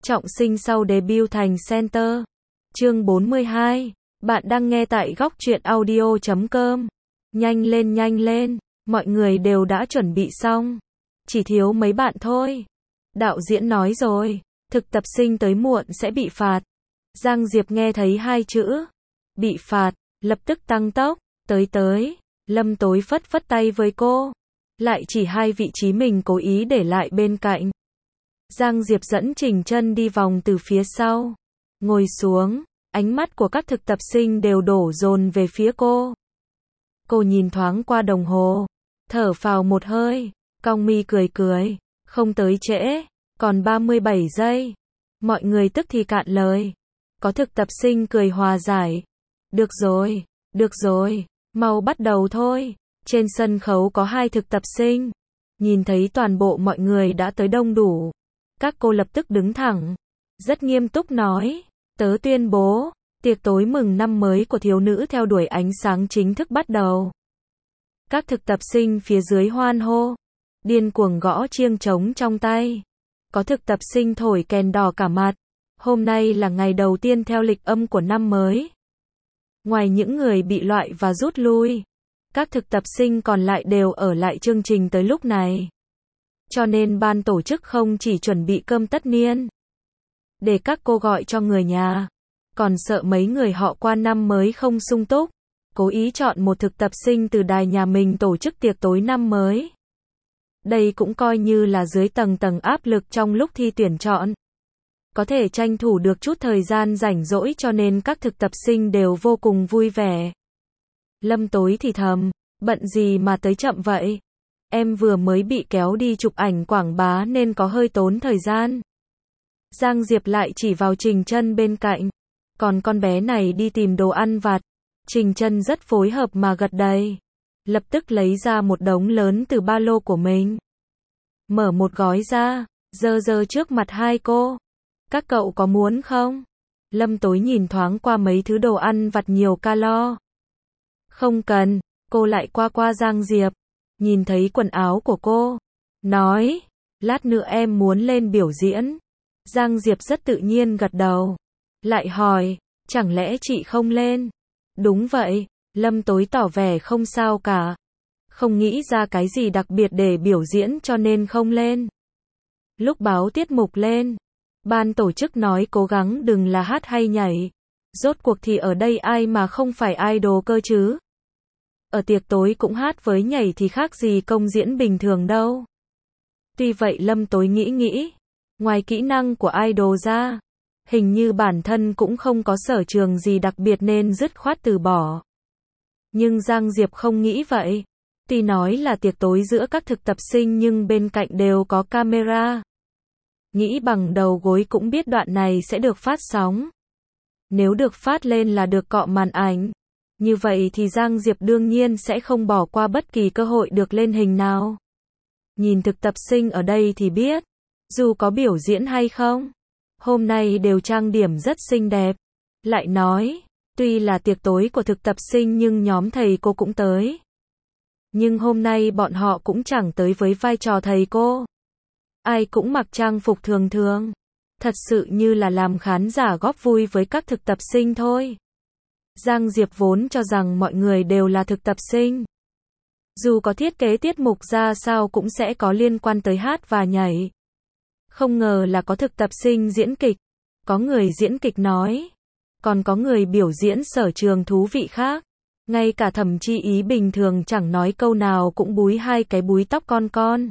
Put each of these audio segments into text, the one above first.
trọng sinh sau debut thành center. Chương 42. Bạn đang nghe tại góc truyện audio.com. Nhanh lên, mọi người đều đã chuẩn bị xong. Chỉ thiếu mấy bạn thôi. Đạo diễn nói rồi, thực tập sinh tới muộn sẽ bị phạt. Giang Diệp nghe thấy hai chữ bị phạt, lập tức tăng tốc, tới. Lâm Tối phất tay với cô. Lại chỉ hai vị trí mình cố ý để lại bên cạnh. Giang Diệp dẫn Trình Chân đi vòng từ phía sau. Ngồi xuống, ánh mắt của các thực tập sinh đều đổ dồn về phía cô. Cô nhìn thoáng qua đồng hồ, thở phào một hơi, cong mi cười, không tới trễ, còn 37 giây. Mọi người tức thì cạn lời. Có thực tập sinh cười hòa giải. Được rồi, mau bắt đầu thôi. Trên sân khấu có hai thực tập sinh. Nhìn thấy toàn bộ mọi người đã tới đông đủ. Các cô lập tức đứng thẳng. Rất nghiêm túc nói. Tớ tuyên bố, tiệc tối mừng năm mới của thiếu nữ theo đuổi ánh sáng chính thức bắt đầu. Các thực tập sinh phía dưới hoan hô. Điên cuồng gõ chiêng trống trong tay. Có thực tập sinh thổi kèn đỏ cả mặt. Hôm nay là ngày đầu tiên theo lịch âm của năm mới. Ngoài những người bị loại và rút lui, các thực tập sinh còn lại đều ở lại chương trình tới lúc này. Cho nên ban tổ chức không chỉ chuẩn bị cơm tất niên để các cô gọi cho người nhà, còn sợ mấy người họ qua năm mới không sung túc, cố ý chọn một thực tập sinh từ đài nhà mình tổ chức tiệc tối năm mới. Đây cũng coi như là dưới tầng áp lực trong lúc thi tuyển chọn. Có thể tranh thủ được chút thời gian rảnh rỗi cho nên các thực tập sinh đều vô cùng vui vẻ. Lâm Tối thì thầm, bận gì mà tới chậm vậy? Em vừa mới bị kéo đi chụp ảnh quảng bá nên có hơi tốn thời gian. Giang Diệp lại chỉ vào Trình Chân bên cạnh. Còn con bé này đi tìm đồ ăn vặt. Trình Chân rất phối hợp mà gật đầy. Lập tức lấy ra một đống lớn từ ba lô của mình. Mở một gói ra, giơ trước mặt hai cô. Các cậu có muốn không? Lâm Tối nhìn thoáng qua mấy thứ đồ ăn vặt nhiều calo. Không cần, cô lại qua Giang Diệp. Nhìn thấy quần áo của cô. Nói, lát nữa em muốn lên biểu diễn. Giang Diệp rất tự nhiên gật đầu. Lại hỏi, chẳng lẽ chị không lên? Đúng vậy, Lâm Tối tỏ vẻ không sao cả. Không nghĩ ra cái gì đặc biệt để biểu diễn cho nên không lên. Lúc báo tiết mục lên, ban tổ chức nói cố gắng đừng là hát hay nhảy. Rốt cuộc thì ở đây ai mà không phải idol cơ chứ? Ở tiệc tối cũng hát với nhảy thì khác gì công diễn bình thường đâu. Tuy vậy Lâm Tối nghĩ, ngoài kỹ năng của idol ra, hình như bản thân cũng không có sở trường gì đặc biệt nên dứt khoát từ bỏ. Nhưng Giang Diệp không nghĩ vậy. Tuy nói là tiệc tối giữa các thực tập sinh nhưng bên cạnh đều có camera. Nghĩ bằng đầu gối cũng biết đoạn này sẽ được phát sóng. Nếu được phát lên là được cọ màn ảnh. Như vậy thì Giang Diệp đương nhiên sẽ không bỏ qua bất kỳ cơ hội được lên hình nào. Nhìn thực tập sinh ở đây thì biết, dù có biểu diễn hay không, hôm nay đều trang điểm rất xinh đẹp. Lại nói, tuy là tiệc tối của thực tập sinh nhưng nhóm thầy cô cũng tới. Nhưng hôm nay bọn họ cũng chẳng tới với vai trò thầy cô. Ai cũng mặc trang phục thường, thật sự như là làm khán giả góp vui với các thực tập sinh thôi. Giang Diệp vốn cho rằng mọi người đều là thực tập sinh. Dù có thiết kế tiết mục ra sao cũng sẽ có liên quan tới hát và nhảy. Không ngờ là có thực tập sinh diễn kịch, có người diễn kịch nói, còn có người biểu diễn sở trường thú vị khác. Ngay cả Thẩm Chi Ý bình thường chẳng nói câu nào cũng búi hai cái búi tóc con.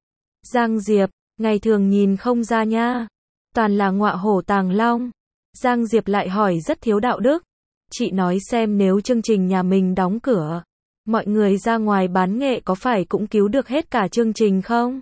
Giang Diệp, ngày thường nhìn không ra nha. Toàn là ngọa hổ tàng long. Giang Diệp lại hỏi rất thiếu đạo đức. Chị nói xem nếu chương trình nhà mình đóng cửa, mọi người ra ngoài bán nghệ có phải cũng cứu được hết cả chương trình không?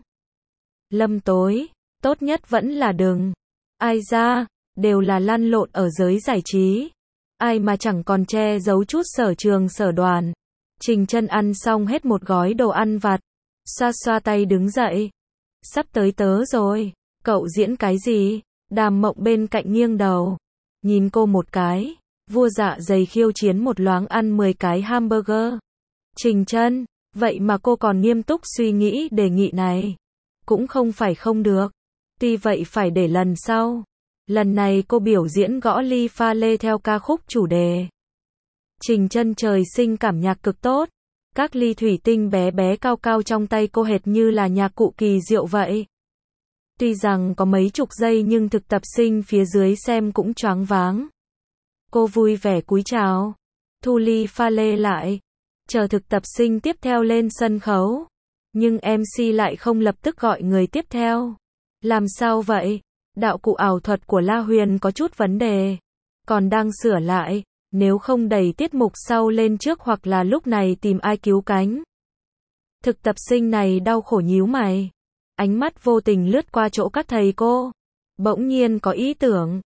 Lâm Tối, tốt nhất vẫn là đừng. Ai ra, đều là lăn lộn ở giới giải trí. Ai mà chẳng còn che giấu chút sở trường sở đoàn. Trình Chân ăn xong hết một gói đồ ăn vặt. Xoa tay đứng dậy. Sắp tới tớ rồi. Cậu diễn cái gì? Đàm Mộng bên cạnh nghiêng đầu. Nhìn cô một cái. Vua dạ dày khiêu chiến một loáng ăn 10 cái hamburger. Trình Chân, vậy mà cô còn nghiêm túc suy nghĩ đề nghị này. Cũng không phải không được. Tuy vậy phải để lần sau. Lần này cô biểu diễn gõ ly pha lê theo ca khúc chủ đề. Trình Chân Trời Sinh cảm nhạc cực tốt. Các ly thủy tinh bé bé cao cao trong tay cô hệt như là nhạc cụ kỳ diệu vậy. Tuy rằng có mấy chục giây nhưng thực tập sinh phía dưới xem cũng choáng váng. Cô vui vẻ cúi chào, thu ly pha lê lại, chờ thực tập sinh tiếp theo lên sân khấu. Nhưng MC lại không lập tức gọi người tiếp theo. Làm sao vậy? Đạo cụ ảo thuật của La Huyền có chút vấn đề. Còn đang sửa lại, nếu không đẩy tiết mục sau lên trước hoặc là lúc này tìm ai cứu cánh. Thực tập sinh này đau khổ nhíu mày. Ánh mắt vô tình lướt qua chỗ các thầy cô. Bỗng nhiên có ý tưởng.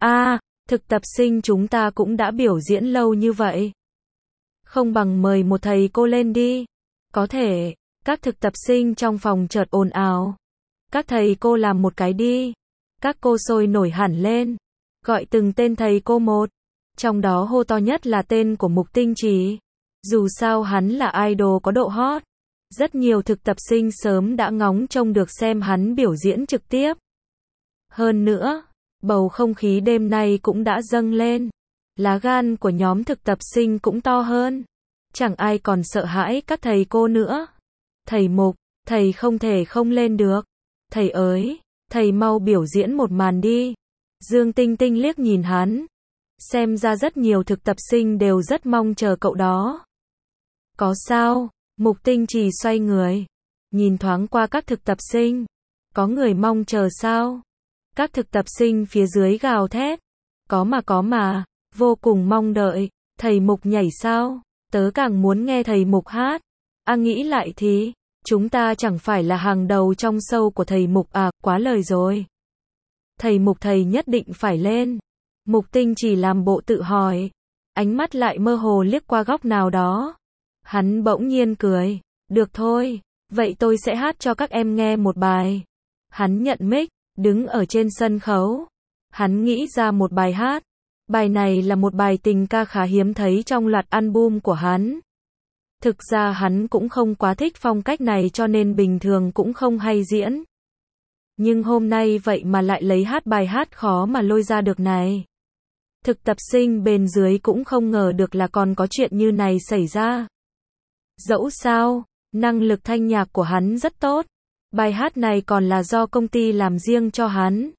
Thực tập sinh chúng ta cũng đã biểu diễn lâu như vậy. Không bằng mời một thầy cô lên đi. Có thể, các thực tập sinh trong phòng chợt ồn ào. Các thầy cô làm một cái đi. Các cô sôi nổi hẳn lên. Gọi từng tên thầy cô một. Trong đó hô to nhất là tên của Mục Tinh Trì. Dù sao hắn là idol có độ hot. Rất nhiều thực tập sinh sớm đã ngóng trông được xem hắn biểu diễn trực tiếp. Hơn nữa, bầu không khí đêm nay cũng đã dâng lên. Lá gan của nhóm thực tập sinh cũng to hơn. Chẳng ai còn sợ hãi các thầy cô nữa. Thầy Mục, thầy không thể không lên được. Thầy ơi, thầy mau biểu diễn một màn đi. Dương Tinh Tinh liếc nhìn hắn. Xem ra rất nhiều thực tập sinh đều rất mong chờ cậu đó. Có sao? Mục Tinh Trì xoay người. Nhìn thoáng qua các thực tập sinh. Có người mong chờ sao? Các thực tập sinh phía dưới gào thét. Có mà, vô cùng mong đợi. Thầy Mục nhảy sao? Tớ càng muốn nghe thầy Mục hát. Nghĩ lại thì, chúng ta chẳng phải là hàng đầu trong show của thầy Mục à, quá lời rồi. Thầy Mục thầy nhất định phải lên. Mục Tinh chỉ làm bộ tự hỏi. Ánh mắt lại mơ hồ liếc qua góc nào đó. Hắn bỗng nhiên cười. Được thôi, vậy tôi sẽ hát cho các em nghe một bài. Hắn nhận mic, đứng ở trên sân khấu. Hắn nghĩ ra một bài hát. Bài này là một bài tình ca khá hiếm thấy trong loạt album của hắn. Thực ra hắn cũng không quá thích phong cách này cho nên bình thường cũng không hay diễn. Nhưng hôm nay vậy mà lại lấy hát bài hát khó mà lôi ra được này. Thực tập sinh bên dưới cũng không ngờ được là còn có chuyện như này xảy ra. Dẫu sao, năng lực thanh nhạc của hắn rất tốt. Bài hát này còn là do công ty làm riêng cho hắn.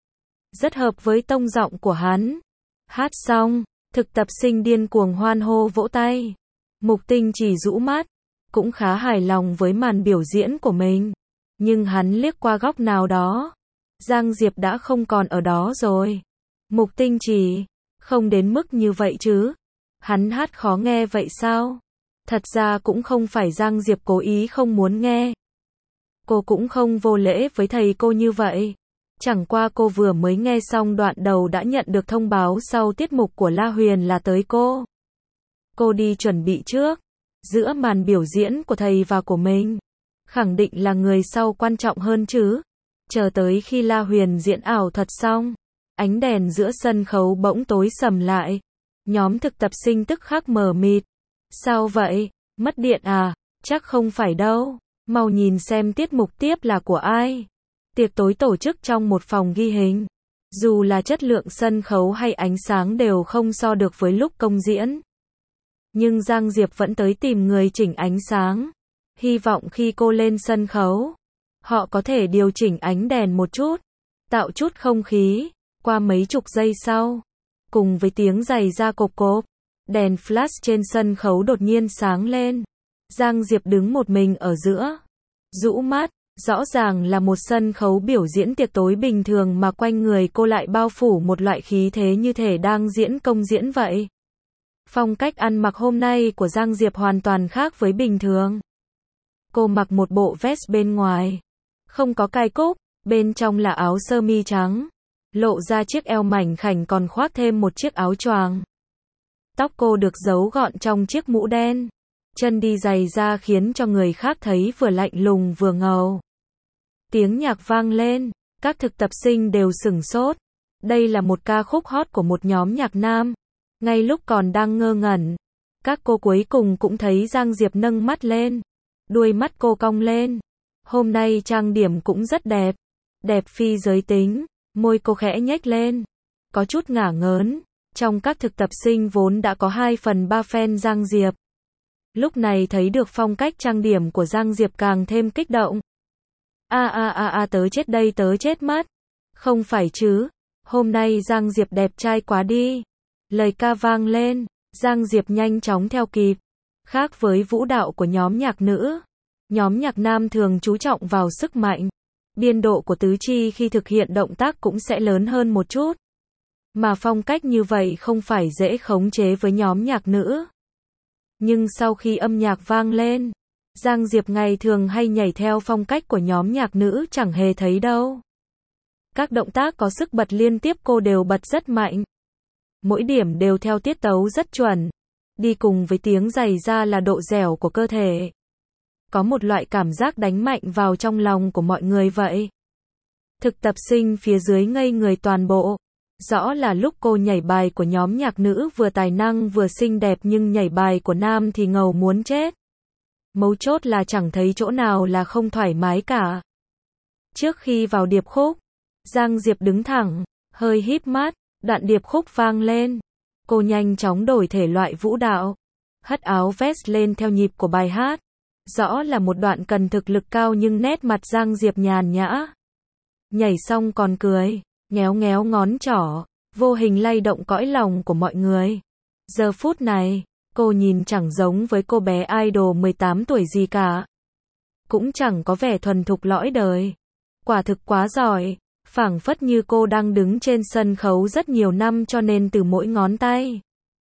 Rất hợp với tông giọng của hắn. Hát xong, thực tập sinh điên cuồng hoan hô vỗ tay. Mục Tinh chỉ rũ mắt, cũng khá hài lòng với màn biểu diễn của mình. Nhưng hắn liếc qua góc nào đó. Giang Diệp đã không còn ở đó rồi. Mục Tinh chỉ, không đến mức như vậy chứ. Hắn hát khó nghe vậy sao? Thật ra cũng không phải Giang Diệp cố ý không muốn nghe. Cô cũng không vô lễ với thầy cô như vậy. Chẳng qua cô vừa mới nghe xong đoạn đầu đã nhận được thông báo sau tiết mục của La Huyền là tới cô. Cô đi chuẩn bị trước. Giữa màn biểu diễn của thầy và của mình. Khẳng định là người sau quan trọng hơn chứ. Chờ tới khi La Huyền diễn ảo thuật xong. Ánh đèn giữa sân khấu bỗng tối sầm lại. Nhóm thực tập sinh tức khắc mờ mịt. Sao vậy? Mất điện à? Chắc không phải đâu. Mau nhìn xem tiết mục tiếp là của ai. Tiệc tối tổ chức trong một phòng ghi hình. Dù là chất lượng sân khấu hay ánh sáng đều không so được với lúc công diễn. Nhưng Giang Diệp vẫn tới tìm người chỉnh ánh sáng. Hy vọng khi cô lên sân khấu, họ có thể điều chỉnh ánh đèn một chút, tạo chút không khí. Qua mấy chục giây sau, cùng với tiếng giày da cộp cộp, đèn flash trên sân khấu đột nhiên sáng lên. Giang Diệp đứng một mình ở giữa, rũ mắt. Rõ ràng là một sân khấu biểu diễn tiệc tối bình thường mà quanh người cô lại bao phủ một loại khí thế như thể đang diễn công diễn vậy. Phong cách ăn mặc hôm nay của Giang Diệp hoàn toàn khác với bình thường. Cô mặc một bộ vest bên ngoài, không có cài cúc, bên trong là áo sơ mi trắng, lộ ra chiếc eo mảnh khảnh còn khoác thêm một chiếc áo choàng. Tóc cô được giấu gọn trong chiếc mũ đen, chân đi giày da khiến cho người khác thấy vừa lạnh lùng vừa ngầu. Tiếng nhạc vang lên, các thực tập sinh đều sửng sốt. Đây là một ca khúc hot của một nhóm nhạc nam. Ngay lúc còn đang ngơ ngẩn, các cô cuối cùng cũng thấy Giang Diệp nâng mắt lên. Đuôi mắt cô cong lên. Hôm nay trang điểm cũng rất đẹp. Đẹp phi giới tính. Môi cô khẽ nhếch lên, có chút ngả ngớn. Trong các thực tập sinh vốn đã có 2/3 fan Giang Diệp. Lúc này thấy được phong cách trang điểm của Giang Diệp càng thêm kích động. Tớ chết đây, tớ chết mất. Không phải chứ, hôm nay Giang Diệp đẹp trai quá đi. Lời ca vang lên, Giang Diệp nhanh chóng theo kịp. Khác với vũ đạo của nhóm nhạc nữ, nhóm nhạc nam thường chú trọng vào sức mạnh. Biên độ của tứ chi khi thực hiện động tác cũng sẽ lớn hơn một chút. Mà phong cách như vậy không phải dễ khống chế với nhóm nhạc nữ. Nhưng sau khi âm nhạc vang lên, Giang Diệp ngày thường hay nhảy theo phong cách của nhóm nhạc nữ chẳng hề thấy đâu. Các động tác có sức bật liên tiếp cô đều bật rất mạnh. Mỗi điểm đều theo tiết tấu rất chuẩn. Đi cùng với tiếng giày ra là độ dẻo của cơ thể. Có một loại cảm giác đánh mạnh vào trong lòng của mọi người vậy. Thực tập sinh phía dưới ngây người toàn bộ. Rõ là lúc cô nhảy bài của nhóm nhạc nữ vừa tài năng vừa xinh đẹp nhưng nhảy bài của nam thì ngầu muốn chết. Mấu chốt là chẳng thấy chỗ nào là không thoải mái cả. Trước khi vào điệp khúc, Giang Diệp đứng thẳng, hơi híp mắt, đoạn điệp khúc vang lên. Cô nhanh chóng đổi thể loại vũ đạo, hất áo vest lên theo nhịp của bài hát. Rõ là một đoạn cần thực lực cao nhưng nét mặt Giang Diệp nhàn nhã. Nhảy xong còn cười, nhéo nhéo ngón trỏ, vô hình lay động cõi lòng của mọi người. Giờ phút này, cô nhìn chẳng giống với cô bé idol 18 tuổi gì cả. Cũng chẳng có vẻ thuần thục lõi đời. Quả thực quá giỏi, phảng phất như cô đang đứng trên sân khấu rất nhiều năm cho nên từ mỗi ngón tay,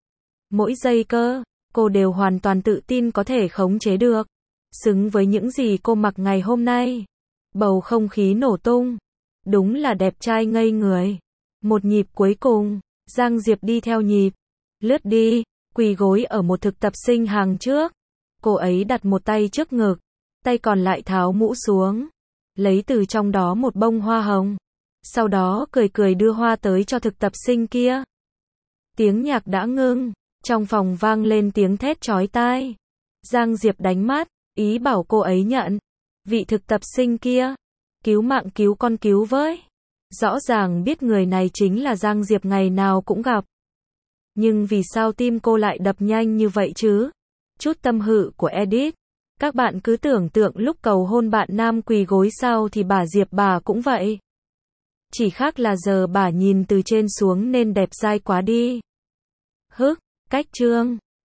mỗi giây cơ, cô đều hoàn toàn tự tin có thể khống chế được. Xứng với những gì cô mặc ngày hôm nay. Bầu không khí nổ tung. Đúng là đẹp trai ngây người. Một nhịp cuối cùng, Giang Diệp đi theo nhịp. Lướt đi, quỳ gối ở một thực tập sinh hàng trước. Cô ấy đặt một tay trước ngực, tay còn lại tháo mũ xuống. Lấy từ trong đó một bông hoa hồng. Sau đó cười cười đưa hoa tới cho thực tập sinh kia. Tiếng nhạc đã ngưng, trong phòng vang lên tiếng thét chói tai. Giang Diệp đánh mắt, ý bảo cô ấy nhận. Vị thực tập sinh kia, cứu mạng cứu con cứu với. Rõ ràng biết người này chính là Giang Diệp ngày nào cũng gặp. Nhưng vì sao tim cô lại đập nhanh như vậy chứ? Chút tâm hự của Edit. Các bạn cứ tưởng tượng lúc cầu hôn bạn nam quỳ gối sau thì bà Diệp bà cũng vậy. Chỉ khác là giờ bà nhìn từ trên xuống nên đẹp dai quá đi. Hức, cách trương.